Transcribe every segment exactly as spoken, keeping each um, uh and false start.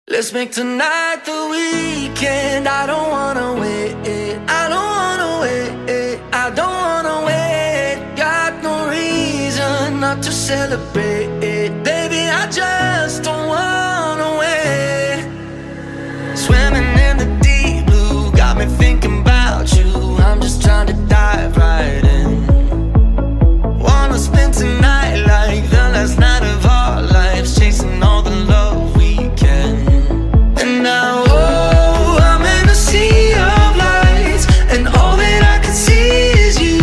Let's make tonight the weekend. I don't wanna wait. I don't wanna wait. I don't wanna wait. Got no reason not to celebrate. Baby, I just don't wanna wait. Swimming in the deep blue got me thinking about you. I'm just trying to dive right in. Wanna spend tonight like the last night of our lives, chasing all the love we can. And now, oh, I'm in a sea of lights, and all that I can see is you.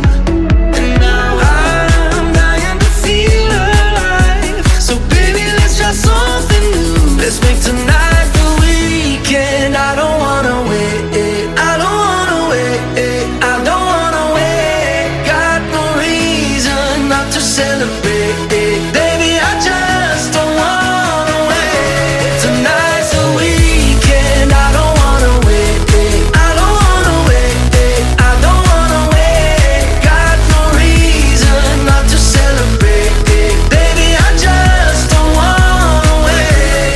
And now I'm dying to feel alive. So baby, let's try something new. Let's make tonight the weekend. I don't wanna wait. I don't wanna wait. I don't wanna wait. Got no reason not to celebrate. Baby, I just don't wanna wait. Tonight's the weekend. I don't wanna wait. I don't wanna wait. I don't wanna wait. Got no reason not to celebrate. Baby, I just don't wanna wait.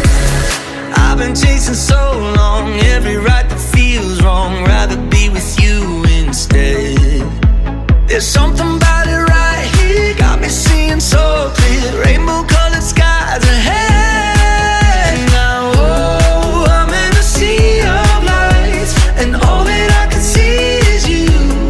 I've been chasing so long, every right that feels wrong. Rather be with you instead. There's something about it right here, got me seeing so clear. Rainbow colored skies ahead. And now, oh, I'm in a sea of lights, and all that I can see is you.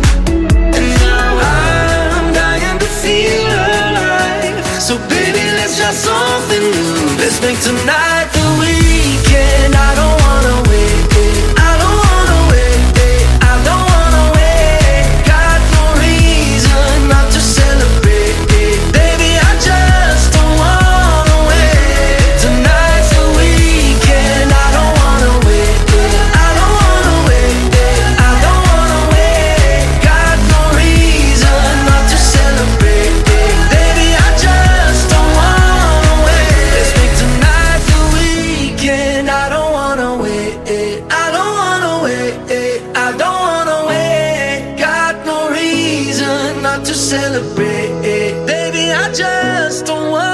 And now I'm dying to feel alive. So baby, let's try something new. Let's make tonight the weekend. I don't wanna wait. I don't wanna wait. I don't wanna wait. Got no reason not to celebrate. Baby, I just don't wanna wait. Tonight's the weekend. I don't wanna wait. I don't wanna wait. I don't wanna wait. Got no reason not to celebrate. Baby, I just don't wanna wait. Let's make tonight the weekend. I don't wanna wait. I don't wanna wait. I don't wanna wait. Got no reason not to celebrate. Baby, I just don't wanna